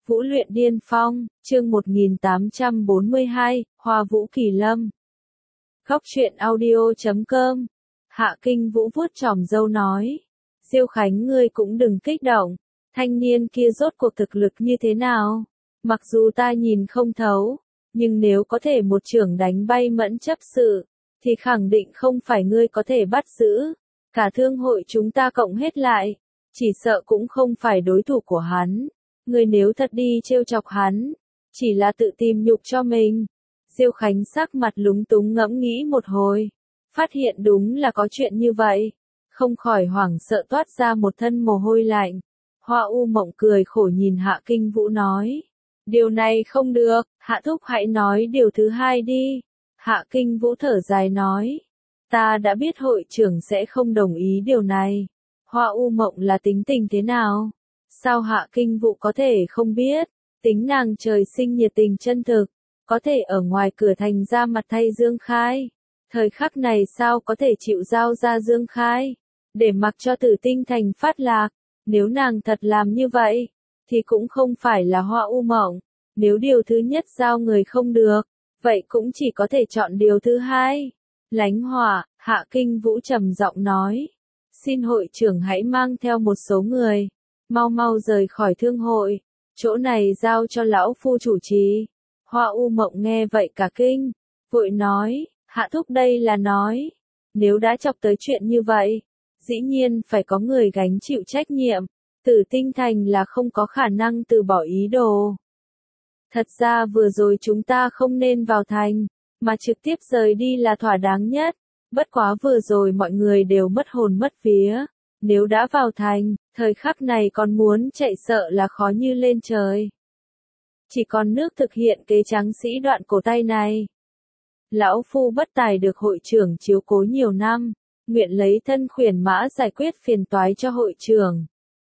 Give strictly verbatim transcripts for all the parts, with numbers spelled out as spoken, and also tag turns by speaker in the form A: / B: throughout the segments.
A: Vũ luyện điên phong, chương một nghìn tám trăm bốn mươi hai, Hoa Vũ Kỳ Lâm. Góc truyện audio chấm com. Hạ Kinh Vũ vuốt chòm râu nói. Diêu Khánh ngươi cũng đừng kích động. Thanh niên kia rốt cuộc thực lực như thế nào? Mặc dù ta nhìn không thấu, nhưng nếu có thể một chưởng đánh bay mẫn chấp sự, thì khẳng định không phải ngươi có thể bắt giữ. Cả thương hội chúng ta cộng hết lại, chỉ sợ cũng không phải đối thủ của hắn. Ngươi nếu thật đi trêu chọc hắn, chỉ là tự tìm nhục cho mình. Diêu Khánh sắc mặt lúng túng ngẫm nghĩ một hồi, phát hiện đúng là có chuyện như vậy, không khỏi hoảng sợ toát ra một thân mồ hôi lạnh. Hoa U Mộng cười khổ nhìn Hạ Kinh Vũ nói, điều này không được, Hạ Thúc hãy nói điều thứ hai đi. Hạ Kinh Vũ thở dài nói, ta đã biết hội trưởng sẽ không đồng ý điều này. Hoa U Mộng là tính tình thế nào? Sao Hạ Kinh Vũ có thể không biết? Tính nàng trời sinh nhiệt tình chân thực, có thể ở ngoài cửa thành ra mặt thay Dương Khai. Thời khắc này sao có thể chịu giao ra Dương Khai, để mặc cho Tử Tinh Thành phát lạc. Nếu nàng thật làm như vậy, thì cũng không phải là Hoa U Mộng. Nếu điều thứ nhất giao người không được, vậy cũng chỉ có thể chọn điều thứ hai. Lánh hỏa, Hạ Kinh Vũ trầm giọng nói. Xin hội trưởng hãy mang theo một số người, mau mau rời khỏi thương hội, chỗ này giao cho lão phu chủ trì. Hoa U Mộng nghe vậy cả kinh, vội nói, Hạ Thúc đây là nói, nếu đã chọc tới chuyện như vậy, dĩ nhiên phải có người gánh chịu trách nhiệm. Tử Tinh Thành là không có khả năng từ bỏ ý đồ. Thật ra vừa rồi chúng ta không nên vào thành, mà trực tiếp rời đi là thỏa đáng nhất. Bất quá vừa rồi mọi người đều mất hồn mất vía. Nếu đã vào thành, thời khắc này còn muốn chạy sợ là khó như lên trời. Chỉ còn nước thực hiện kế tráng sĩ đoạn cổ tay này. Lão phu bất tài được hội trưởng chiếu cố nhiều năm, nguyện lấy thân khuyển mã giải quyết phiền toái cho hội trưởng.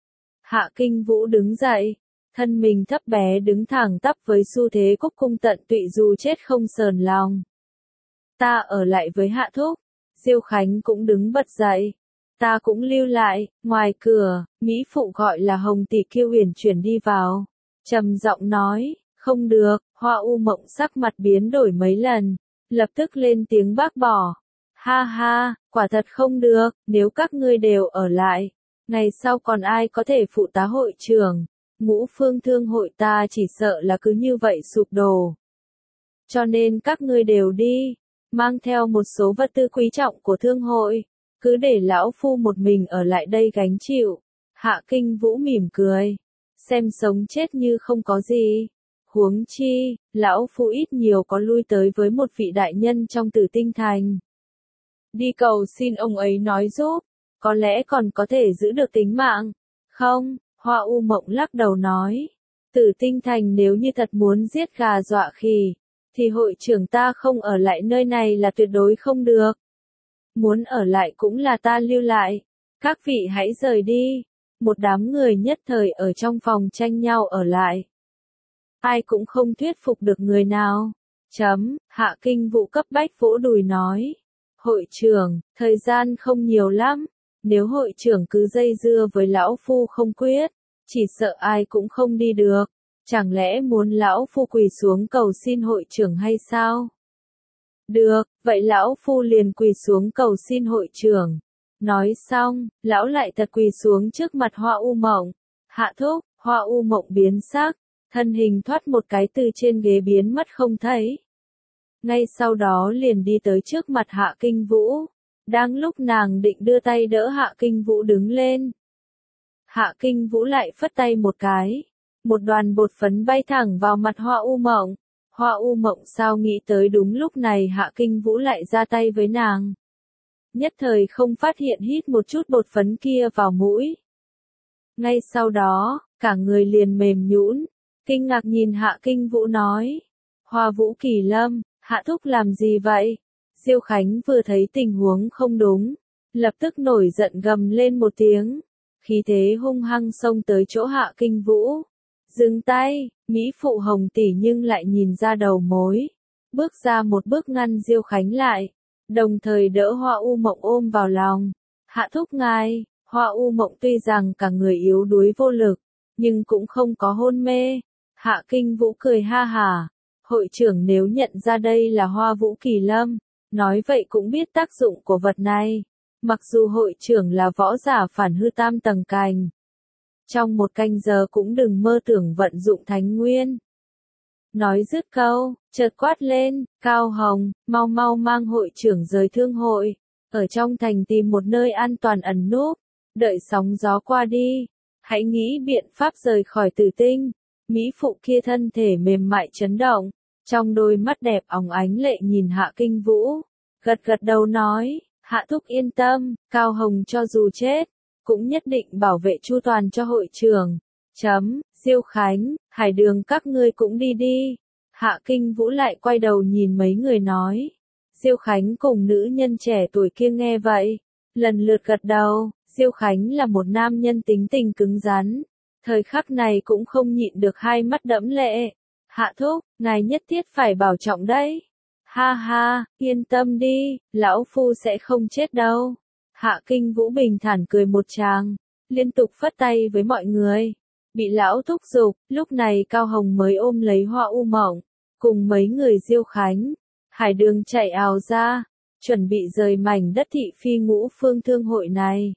A: Hạ Kinh Vũ đứng dậy, thân mình thấp bé đứng thẳng tắp với xu thế cúc cung tận tụy dù chết không sờn lòng. Ta ở lại với Hạ Thúc. Diêu Khánh cũng đứng bật dậy. Ta cũng lưu lại. Ngoài cửa, Mỹ Phụ gọi là Hồng Tỷ Kiêu Huyền chuyển đi vào, trầm giọng nói, không được. Hoa U Mộng sắc mặt biến đổi mấy lần, lập tức lên tiếng bác bỏ. Ha ha, quả thật không được, nếu các ngươi đều ở lại, ngày sau còn ai có thể phụ tá hội trưởng? Ngũ phương thương hội ta chỉ sợ là cứ như vậy sụp đổ. Cho nên các ngươi đều đi, mang theo một số vật tư quý trọng của thương hội, cứ để lão phu một mình ở lại đây gánh chịu. Hạ Kinh Vũ mỉm cười, xem sống chết như không có gì. Huống chi, lão phu ít nhiều có lui tới với một vị đại nhân trong Tử Tinh Thành. Đi cầu xin ông ấy nói giúp, có lẽ còn có thể giữ được tính mạng. Không, Hoa U Mộng lắc đầu nói, Tử Tinh Thành nếu như thật muốn giết gà dọa khỉ, thì hội trưởng ta không ở lại nơi này là tuyệt đối không được. Muốn ở lại cũng là ta lưu lại. Các vị hãy rời đi. Một đám người nhất thời ở trong phòng tranh nhau ở lại. Ai cũng không thuyết phục được người nào. Chấm, Hạ Kinh Vũ cấp bách vỗ đùi nói. Hội trưởng, thời gian không nhiều lắm. Nếu hội trưởng cứ dây dưa với lão phu không quyết, chỉ sợ ai cũng không đi được. Chẳng lẽ muốn lão phu quỳ xuống cầu xin hội trưởng hay sao? Được, vậy lão phu liền quỳ xuống cầu xin hội trưởng. Nói xong, lão lại thật quỳ xuống trước mặt Hoa U Mộng. Hạ Thúc, Hoa U Mộng biến sắc, thân hình thoát một cái từ trên ghế biến mất không thấy. Ngay sau đó liền đi tới trước mặt Hạ Kinh Vũ. Đang lúc nàng định đưa tay đỡ Hạ Kinh Vũ đứng lên, Hạ Kinh Vũ lại phất tay một cái. Một đoàn bột phấn bay thẳng vào mặt Hoa U Mộng. Hoa U Mộng sao nghĩ tới đúng lúc này Hạ Kinh Vũ lại ra tay với nàng. Nhất thời không phát hiện hít một chút bột phấn kia vào mũi. Ngay sau đó, cả người liền mềm nhũn, kinh ngạc nhìn Hạ Kinh Vũ nói. Hoa Vũ Kỳ Lâm, Hạ Thúc làm gì vậy? Diêu Khánh vừa thấy tình huống không đúng, lập tức nổi giận gầm lên một tiếng. Khí thế hung hăng xông tới chỗ Hạ Kinh Vũ. Dừng tay, Mỹ Phụ Hồng Tỷ nhưng lại nhìn ra đầu mối. Bước ra một bước ngăn Diêu Khánh lại, đồng thời đỡ Hoa U Mộng ôm vào lòng. Hạ Thúc ngài. Hoa U Mộng tuy rằng cả người yếu đuối vô lực, nhưng cũng không có hôn mê. Hạ Kinh Vũ cười ha hả. Hội trưởng nếu nhận ra đây là Hoa Vũ Kỳ Lâm, nói vậy cũng biết tác dụng của vật này. Mặc dù hội trưởng là võ giả phản hư tam tầng cành, trong một canh giờ cũng đừng mơ tưởng vận dụng thánh nguyên. Nói dứt câu, chợt quát lên, Cao Hồng, mau mau mang hội trưởng rời thương hội, ở trong thành tìm một nơi an toàn ẩn núp, đợi sóng gió qua đi, hãy nghĩ biện pháp rời khỏi Tử Tinh. Mỹ phụ kia thân thể mềm mại chấn động, trong đôi mắt đẹp óng ánh lệ nhìn Hạ Kinh Vũ, gật gật đầu nói, Hạ thúc yên tâm, Cao Hồng cho dù chết, cũng nhất định bảo vệ chu toàn cho hội trưởng. Chấm, Diêu Khánh, Hải Đường các ngươi cũng đi đi. Hạ Kinh Vũ lại quay đầu nhìn mấy người nói. Diêu Khánh cùng nữ nhân trẻ tuổi kia nghe vậy, lần lượt gật đầu. Diêu Khánh là một nam nhân tính tình cứng rắn, thời khắc này cũng không nhịn được hai mắt đẫm lệ. Hạ thúc, ngài nhất thiết phải bảo trọng đấy. Ha ha, yên tâm đi, lão phu sẽ không chết đâu. Hạ Kinh Vũ bình thản cười một tràng, liên tục phất tay với mọi người. Bị lão thúc giục, lúc này Cao Hồng mới ôm lấy Hoa U Mộng, cùng mấy người Diêu Khánh, Hải Đường chạy ào ra, chuẩn bị rời mảnh đất thị phi ngũ phương thương hội này.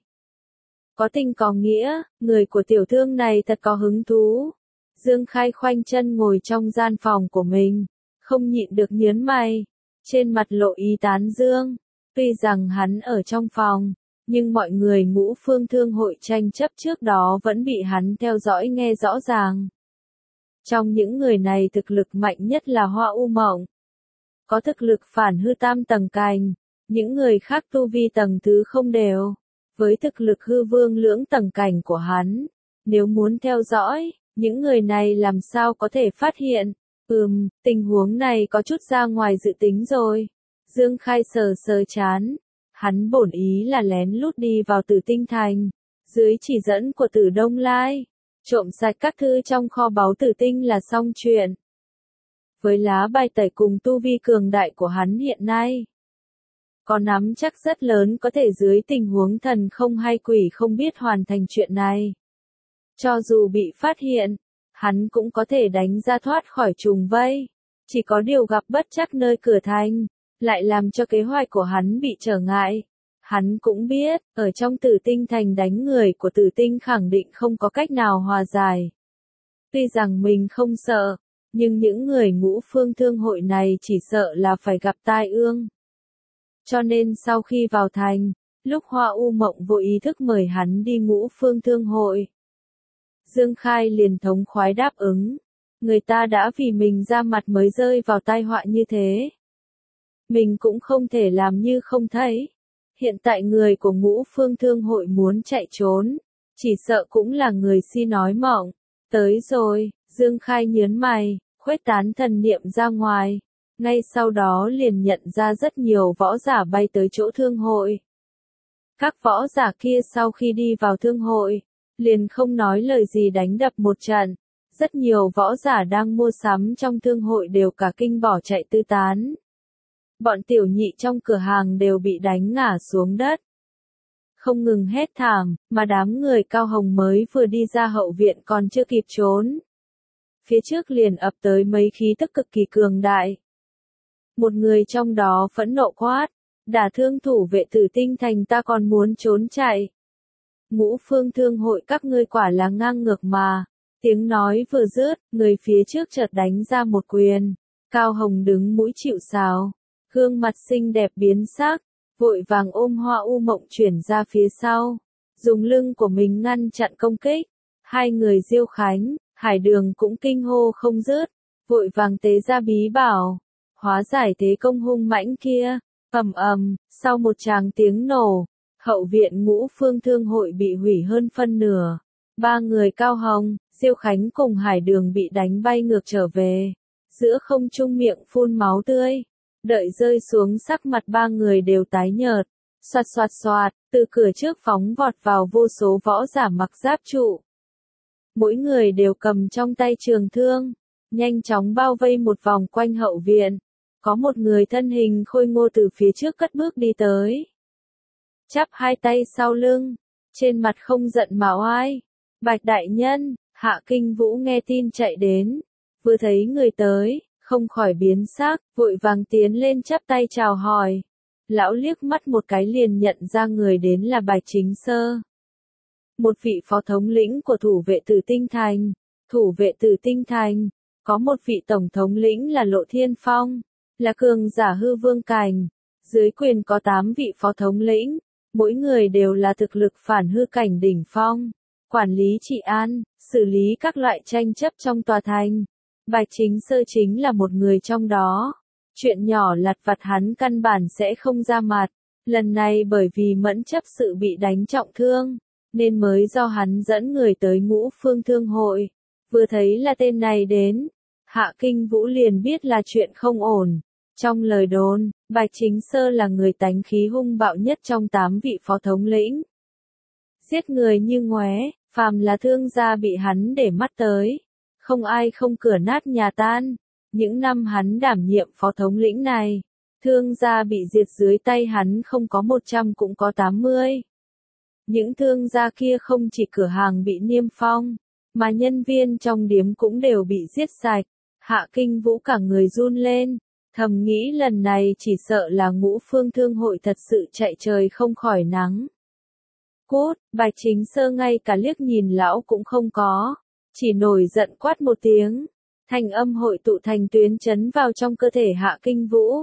A: Có tình có nghĩa, người của tiểu thương này thật có hứng thú. Dương Khai khoanh chân ngồi trong gian phòng của mình, không nhịn được nhớn mày, trên mặt lộ ý tán dương. Tuy rằng hắn ở trong phòng, nhưng mọi người ngũ phương thương hội tranh chấp trước đó vẫn bị hắn theo dõi nghe rõ ràng. Trong những người này thực lực mạnh nhất là Hoa U Mộng, có thực lực phản hư tam tầng cành, những người khác tu vi tầng thứ không đều. Với thực lực hư vương lưỡng tầng cảnh của hắn, nếu muốn theo dõi, những người này làm sao có thể phát hiện. Ừm, tình huống này có chút ra ngoài dự tính rồi. Dương Khai sờ sờ chán. Hắn bổn ý là lén lút đi vào Tử Tinh Thành, dưới chỉ dẫn của Tử Đông Lai, trộm sạch các thư trong kho báu Tử Tinh là xong chuyện. Với lá bài tẩy cùng tu vi cường đại của hắn hiện nay, có nắm chắc rất lớn có thể dưới tình huống thần không hay quỷ không biết hoàn thành chuyện này. Cho dù bị phát hiện, hắn cũng có thể đánh ra thoát khỏi trùng vây. Chỉ có điều gặp bất trắc nơi cửa thành, lại làm cho kế hoạch của hắn bị trở ngại. Hắn cũng biết, ở trong Tử Tinh Thành đánh người của Tử Tinh khẳng định không có cách nào hòa giải. Tuy rằng mình không sợ, nhưng những người ngũ phương thương hội này chỉ sợ là phải gặp tai ương. Cho nên sau khi vào thành, lúc Hoa U Mộng vô ý thức mời hắn đi ngũ phương thương hội, Dương Khai liền thống khoái đáp ứng. Người ta đã vì mình ra mặt mới rơi vào tai họa như thế, mình cũng không thể làm như không thấy. Hiện tại người của ngũ phương thương hội muốn chạy trốn, chỉ sợ cũng là người si nói mộng. Tới rồi, Dương Khai nhớn mày, khuếch tán thần niệm ra ngoài. Ngay sau đó liền nhận ra rất nhiều võ giả bay tới chỗ thương hội. Các võ giả kia sau khi đi vào thương hội, liền không nói lời gì đánh đập một trận. Rất nhiều võ giả đang mua sắm trong thương hội đều cả kinh bỏ chạy tứ tán. Bọn tiểu nhị trong cửa hàng đều bị đánh ngã xuống đất. Không ngừng hét thảm, mà đám người Cao Hồng mới vừa đi ra hậu viện còn chưa kịp trốn. Phía trước liền ập tới mấy khí tức cực kỳ cường đại. Một người trong đó phẫn nộ quát, đả thương thủ vệ Tử Tinh Thành ta còn muốn trốn chạy. Ngũ phương thương hội các ngươi quả là ngang ngược mà. Tiếng nói vừa dứt, người phía trước chợt đánh ra một quyền. Cao Hồng đứng mũi chịu sào, gương mặt xinh đẹp biến sắc, vội vàng ôm Hoa U Mộng chuyển ra phía sau, dùng lưng của mình ngăn chặn công kích. Hai người Diêu Khánh, Hải Đường cũng kinh hô không dứt, vội vàng tế ra bí bảo, hóa giải thế công hung mãnh kia. Ầm ầm, sau một tràng tiếng nổ, hậu viện ngũ phương thương hội bị hủy hơn phân nửa. Ba người Cao Hồng, Diêu Khánh cùng Hải Đường bị đánh bay ngược trở về, giữa không trung miệng phun máu tươi. Đợi rơi xuống sắc mặt ba người đều tái nhợt, xoạt xoạt xoạt, từ cửa trước phóng vọt vào vô số võ giả mặc giáp trụ. Mỗi người đều cầm trong tay trường thương, nhanh chóng bao vây một vòng quanh hậu viện. Có một người thân hình khôi ngô từ phía trước cất bước đi tới, chắp hai tay sau lưng, trên mặt không giận mà oai. Bạch đại nhân, Hạ Kinh Vũ nghe tin chạy đến, vừa thấy người tới, không khỏi biến sắc, vội vàng tiến lên chắp tay chào hỏi. Lão liếc mắt một cái liền nhận ra người đến là Bạch Chính Sơ. Một vị phó thống lĩnh của thủ vệ Tử Tinh Thành. Thủ vệ Tử Tinh Thành, có một vị tổng thống lĩnh là Lộ Thiên Phong, là cường giả hư vương cảnh. Dưới quyền có tám vị phó thống lĩnh, mỗi người đều là thực lực phản hư cảnh đỉnh phong, quản lý trị an, xử lý các loại tranh chấp trong tòa thành. Bạch Chính Sơ chính là một người trong đó. Chuyện nhỏ lặt vặt hắn căn bản sẽ không ra mặt. Lần này bởi vì mẫn chấp sự bị đánh trọng thương, nên mới do hắn dẫn người tới Ngũ Phương Thương Hội. Vừa thấy là tên này đến, Hạ Kinh Vũ liền biết là chuyện không ổn. Trong lời đồn, Bạch Chính Sơ là người tánh khí hung bạo nhất trong tám vị phó thống lĩnh. Giết người như ngoé, phàm là thương gia bị hắn để mắt tới. Không ai không cửa nát nhà tan. Những năm hắn đảm nhiệm phó thống lĩnh này, thương gia bị diệt dưới tay hắn không có một trăm cũng có tám mươi. Những thương gia kia không chỉ cửa hàng bị niêm phong, mà nhân viên trong điếm cũng đều bị giết sạch. Hạ Kinh Vũ cả người run lên, thầm nghĩ lần này chỉ sợ là Ngũ Phương Thương Hội thật sự chạy trời không khỏi nắng. Cút, Bạch Chính Sơ ngay cả liếc nhìn lão cũng không có, chỉ nổi giận quát một tiếng. Thanh âm hội tụ thành tuyến chấn vào trong cơ thể Hạ Kinh Vũ.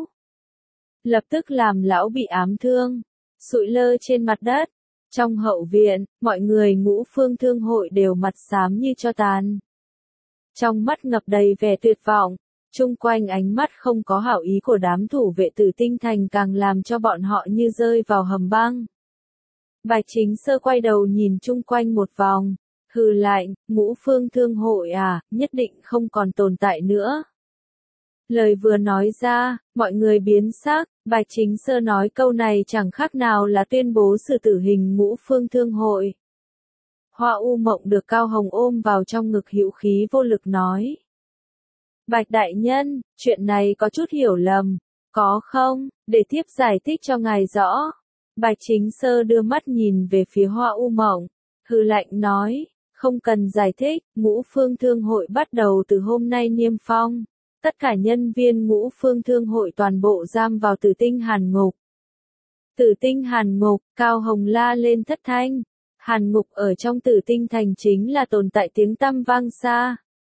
A: Lập tức làm lão bị ám thương, sụi lơ trên mặt đất. Trong hậu viện, mọi người Ngũ Phương Thương Hội đều mặt xám như tro tàn. Trong mắt ngập đầy vẻ tuyệt vọng, chung quanh ánh mắt không có hảo ý của đám thủ vệ Tử Tinh Thành càng làm cho bọn họ như rơi vào hầm băng. Bạch Chính Sơ quay đầu nhìn chung quanh một vòng. Hừ lạnh, Ngũ Phương Thương Hội à, nhất định không còn tồn tại nữa. Lời vừa nói ra, mọi người biến sắc, Bạch Chính Sơ nói câu này chẳng khác nào là tuyên bố sự tử hình Ngũ Phương Thương Hội. Hoa U Mộng được Cao Hồng ôm vào trong ngực hữu khí vô lực nói. Bạch Đại Nhân, chuyện này có chút hiểu lầm, có không, để tiếp giải thích cho ngài rõ. Bạch Chính Sơ đưa mắt nhìn về phía Hoa U Mộng, hừ lạnh nói. Không cần giải thích, Ngũ Phương Thương Hội bắt đầu từ hôm nay niêm phong. Tất cả nhân viên Ngũ Phương Thương Hội toàn bộ giam vào Tử Tinh Hàn Ngục. Tử Tinh Hàn Ngục, Cao Hồng la lên thất thanh. Hàn Ngục ở trong Tử Tinh Thành chính là tồn tại tiếng tăm vang xa.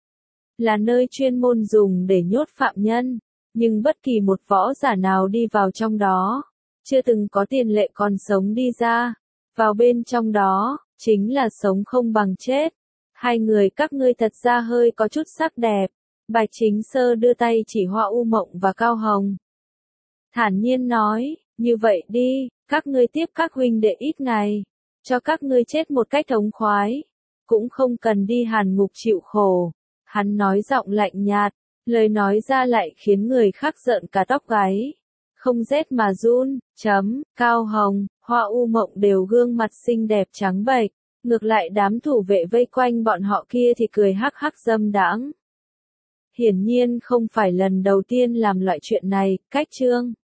A: Là nơi chuyên môn dùng để nhốt phạm nhân, nhưng bất kỳ một võ giả nào đi vào trong đó, chưa từng có tiền lệ còn sống đi ra. Vào bên trong đó, chính là sống không bằng chết. Hai người các ngươi thật ra hơi có chút sắc đẹp. Bạch Chính Sơ đưa tay chỉ Hoa U Mộng và Cao Hồng. Thản nhiên nói, như vậy đi, các ngươi tiếp các huynh đệ ít ngày. Cho các ngươi chết một cách thống khoái. Cũng không cần đi Hàn Ngục chịu khổ. Hắn nói giọng lạnh nhạt, lời nói ra lại khiến người khác rợn cả tóc gáy. Không rét mà run, chấm, Cao Hồng, Hoa U Mộng đều gương mặt xinh đẹp trắng bệch, ngược lại đám thủ vệ vây quanh bọn họ kia thì cười hắc hắc dâm đãng. Hiển nhiên không phải lần đầu tiên làm loại chuyện này, cách chương